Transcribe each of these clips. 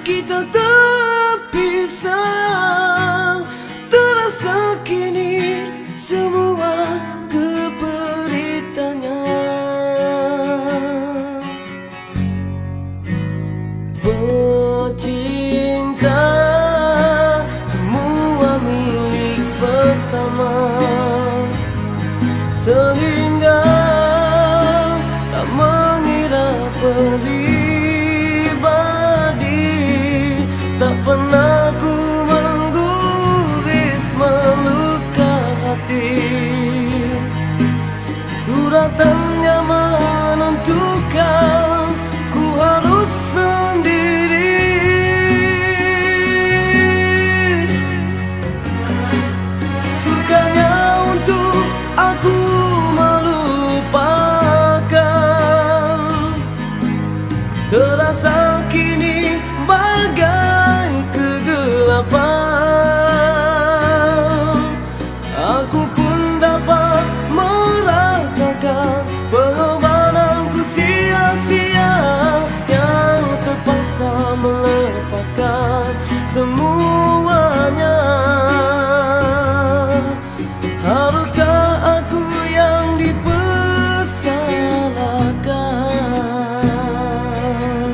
kita terpisah, terasa kini semua kepahitannya. Bercinta semua milik bersama, sehingga tak mengira pribadi. Tak pernah ku mengguris meluka hati. Suratannya menentukan ku harus sendiri. Sukanya untuk aku melupakan, terasa kini bagai kegelapan. Aku pun dapat merasakan pengorbananku sia-sia, yang terpaksa melepaskan semuanya. Haruskah aku yang dipersalahkan?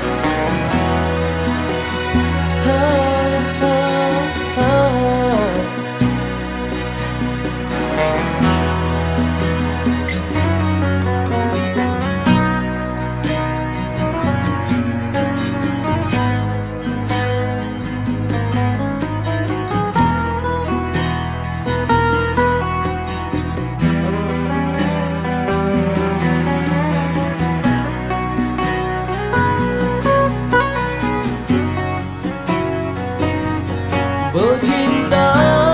Bercinta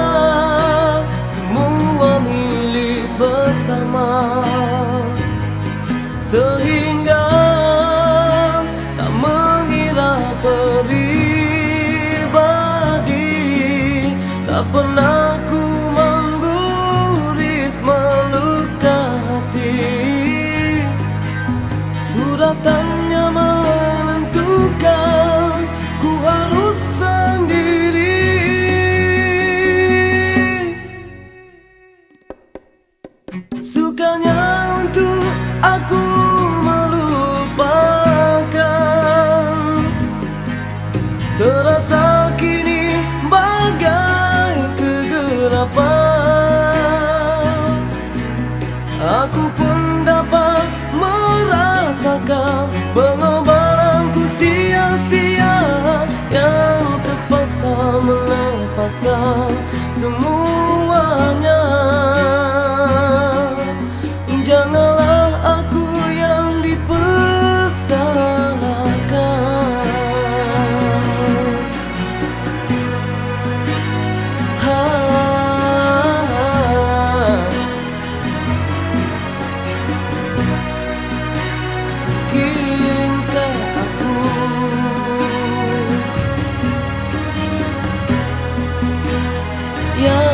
semua milik bersama, sehingga tak mengira pribadi. Tak pernah ku mengguris meluka hati. Suratannya menentukan ku harus sendiri. Sukanya untuk aku melupakan, terasa kini bagai kegelapan. Aku pun dapat merasakan pengorbananku sia-sia, yang terpaksa melepaskan semuanya. Janganlah aku yang dipersalahkan. Mungkinkah aku yang